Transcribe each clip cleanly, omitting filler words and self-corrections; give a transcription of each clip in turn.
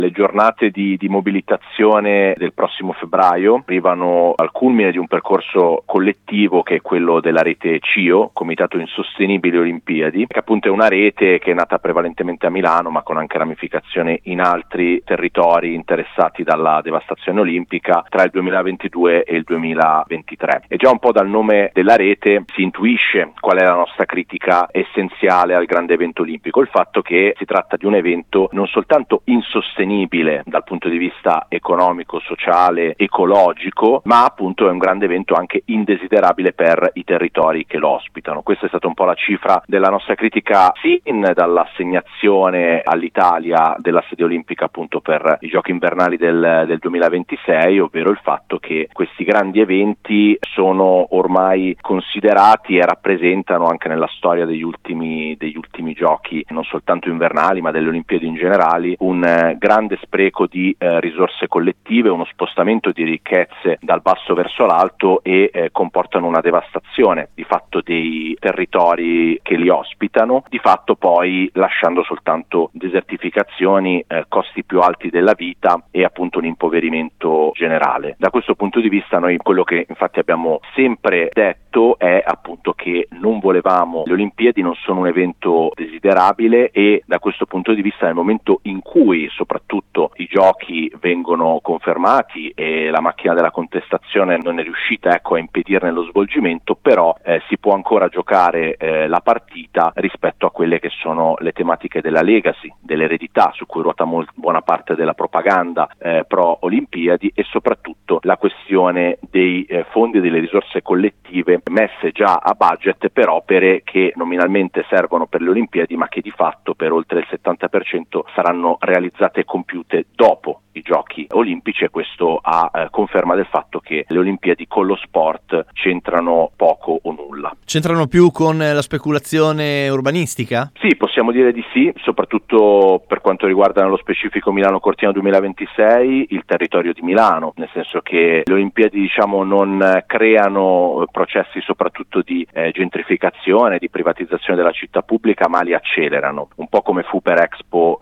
Le giornate di mobilitazione del prossimo febbraio arrivano al culmine di un percorso collettivo che è quello della rete CIO, Comitato Insostenibili Olimpiadi, che appunto è una rete che è nata prevalentemente a Milano ma con anche ramificazioni in altri territori interessati dalla devastazione olimpica tra il 2022 e il 2023. E già un po' dal nome della rete si intuisce qual è la nostra critica essenziale al grande evento olimpico, il fatto che si tratta di un evento non soltanto insostenibile dal punto di vista economico, sociale, ecologico, ma appunto è un grande evento anche indesiderabile per i territori che lo ospitano. Questa è stata un po' la cifra della nostra critica sin dall'assegnazione all'Italia della sede olimpica appunto per i giochi invernali del 2026, ovvero il fatto che questi grandi eventi sono ormai considerati e rappresentano anche nella storia degli ultimi giochi, non soltanto invernali ma delle Olimpiadi in generale, un grande spreco di risorse collettive, uno spostamento di ricchezze dal basso verso l'alto e comportano una devastazione di fatto dei territori che li ospitano, di fatto poi lasciando soltanto desertificazioni, costi più alti della vita e appunto un impoverimento generale. Da questo punto di vista noi quello che infatti abbiamo sempre detto è appunto che non volevamo, le Olimpiadi non sono un evento desiderabile e da questo punto di vista nel momento in cui soprattutto i giochi vengono confermati e la macchina della contestazione non è riuscita a impedirne lo svolgimento, però si può ancora giocare la partita rispetto a quelle che sono le tematiche della legacy, dell'eredità su cui ruota buona parte della propaganda pro Olimpiadi e soprattutto la questione dei fondi e delle risorse collettive messe già a budget per opere che nominalmente servono per le Olimpiadi ma che di fatto per oltre il 70% saranno realizzate e compiute dopo i giochi olimpici, e questo a conferma del fatto che le Olimpiadi con lo sport c'entrano poco o nulla. C'entrano più con la speculazione urbanistica? Sì, possiamo dire di sì, soprattutto per quanto riguarda nello specifico Milano Cortina 2026, il territorio di Milano, nel senso che le Olimpiadi non creano processi soprattutto di gentrificazione, di privatizzazione della città pubblica, ma li accelerano, un po' come fu per Expo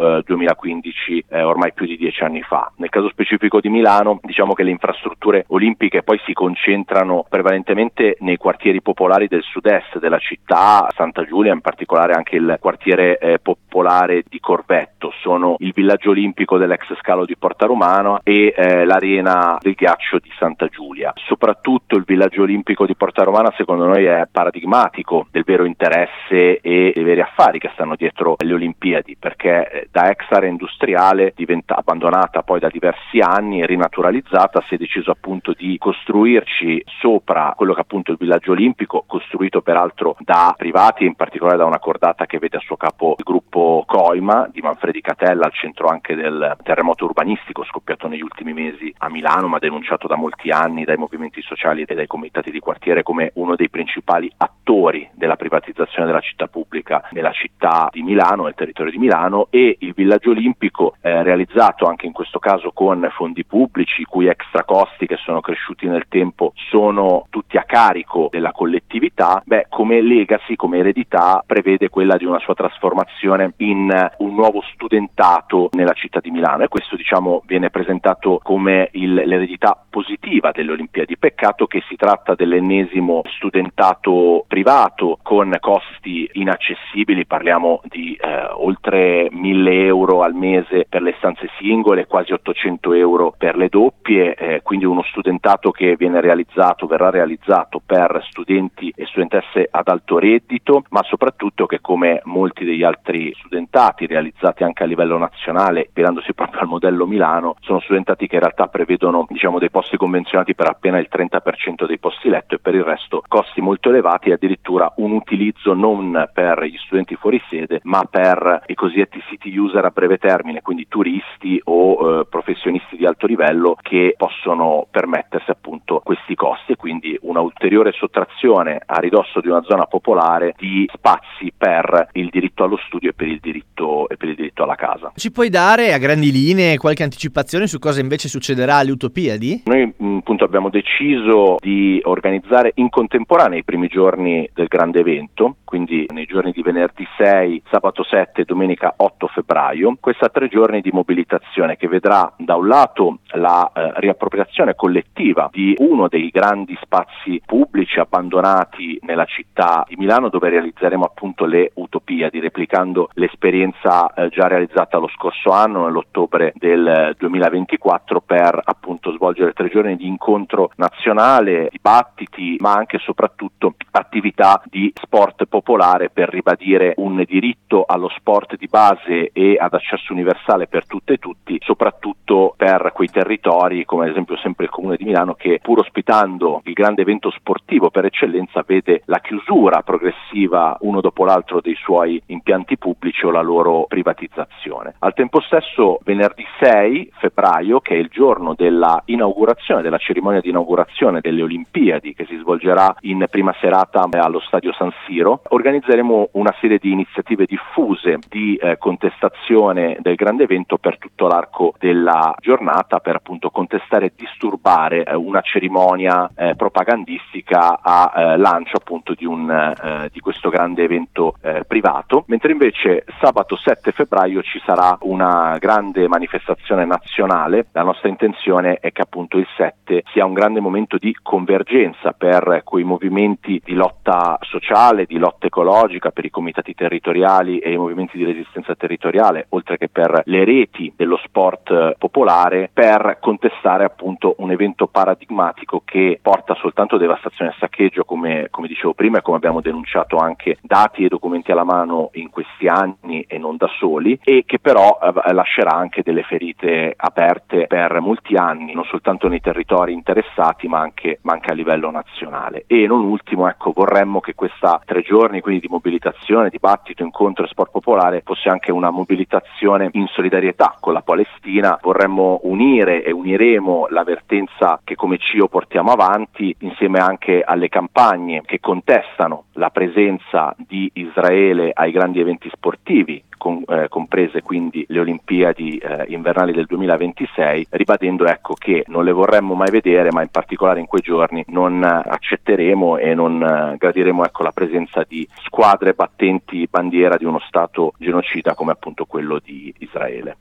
2015 ormai più di 10 anni fa. Nel caso specifico di Milano, diciamo che le infrastrutture olimpiche poi si concentrano prevalentemente nei quartieri popolari del sud-est della città, Santa Giulia, in particolare anche il quartiere popolare di Corvetto, sono il villaggio olimpico dell'ex scalo di Porta Romana e l'arena del ghiaccio di Santa Giulia. Soprattutto il villaggio olimpico di Porta Romana secondo noi è paradigmatico del vero interesse e dei veri affari che stanno dietro le Olimpiadi, perché da ex area industriale abbandonata poi da diversi anni e rinaturalizzata, si è deciso appunto di costruirci sopra quello che appunto è il villaggio olimpico, costruito peraltro da privati, in particolare da una cordata che vede a suo capo il gruppo Coima di Manfredi Catella, al centro anche del terremoto urbanistico scoppiato negli ultimi mesi a Milano, ma denunciato da molti anni dai movimenti sociali e dai comitati di quartiere come uno dei principali attori della privatizzazione della città pubblica nella città di Milano, nel territorio di Milano, e il villaggio olimpico realizzato anche in questo caso con fondi pubblici, i cui extra costi che sono cresciuti nel tempo sono tutti a carico della collettività, come legacy, come eredità, prevede quella di una sua trasformazione in un nuovo studentato nella città di Milano, e questo viene presentato come l'eredità positiva delle Olimpiadi. Peccato che si tratta dell'ennesimo studentato privato con costi inaccessibili, parliamo di oltre 1.000 euro al mese per le stanze singole, quasi 800 euro per le doppie, quindi uno studentato che verrà realizzato per studenti e studentesse ad alto reddito, ma soprattutto che, come molti degli altri studentati realizzati anche a livello nazionale, ispirandosi proprio al modello Milano, sono studentati che in realtà prevedono dei posti convenzionati per appena il 30% dei posti letto e per il resto costi molto elevati e addirittura un utilizzo non per gli studenti fuori sede ma per i cosiddetti city user a breve termine, quindi turisti o professionisti di alto livello che possono permettersi appunto questi costi, e quindi una ulteriore sottrazione a ridosso di una zona popolare di spazi per il diritto allo studio e per il diritto alla casa. Ci puoi dare a grandi linee qualche anticipazione su cosa invece succederà alle Utopiadi? Noi appunto abbiamo deciso di organizzare in contemporanea i primi giorni del grande evento, quindi nei giorni di venerdì 6, sabato 7 e domenica 8 febbraio, questa 3 giorni di mobilitazione che vedrà da un lato la riappropriazione collettiva di uno dei grandi spazi pubblici abbandonati nella città di Milano, dove realizzeremo appunto le Utopiadi, replicando l'esperienza già realizzata lo scorso anno, nell'ottobre del 2024, per appunto svolgere 3 giorni di incontro nazionale, dibattiti, ma anche e soprattutto attività di sport popolare, per ribadire un diritto allo sport di base e ad accesso universale per tutte e tutti, soprattutto per quei territori come ad esempio sempre il Comune di Milano, che pur ospitando il grande evento sportivo per eccellenza vede la chiusura progressiva uno dopo l'altro dei suoi impianti pubblici o la loro privatizzazione. Al tempo stesso venerdì 6 febbraio, che è il giorno della inaugurazione, della cerimonia di inaugurazione delle Olimpiadi, che si svolgerà in prima serata allo stadio San Siro, organizzeremo una serie di iniziative diffuse di contestazione del grande evento per tutto l'arco della giornata, per appunto contestare e disturbare una cerimonia propagandistica a lancio appunto di questo grande evento privato, mentre invece sabato 7 febbraio ci sarà una grande manifestazione nazionale. La nostra intenzione è che appunto il 7 sia un grande momento di convergenza per quei movimenti di lotta sociale, di lotta ecologica, per i comitati territoriali e i movimenti di resistenza territoriale, oltre che per le reti dello sport popolare, per contestare appunto un evento paradigmatico che porta soltanto devastazione e saccheggio, come dicevo prima e come abbiamo denunciato anche dati e documenti alla mano in questi anni e non da soli, e che però lascerà anche delle ferite aperte per molti anni, non soltanto nei territori interessati ma anche a livello nazionale. E non ultimo, vorremmo che questa 3 giorni quindi di mobilitazione, dibattito, incontro e sport popolare fosse anche una mobilitazione in solidarietà con la Palestina. Vorremmo unire e uniremo la vertenza che come CIO portiamo avanti, insieme anche alle campagne che contestano la presenza di Israele ai grandi eventi sportivi, comprese quindi le Olimpiadi invernali del 2026, ribadendo che non le vorremmo mai vedere, ma in particolare in quei giorni non accetteremo e non gradiremo la presenza di squadre battenti bandiera di uno Stato genocida come appunto quello di Israele.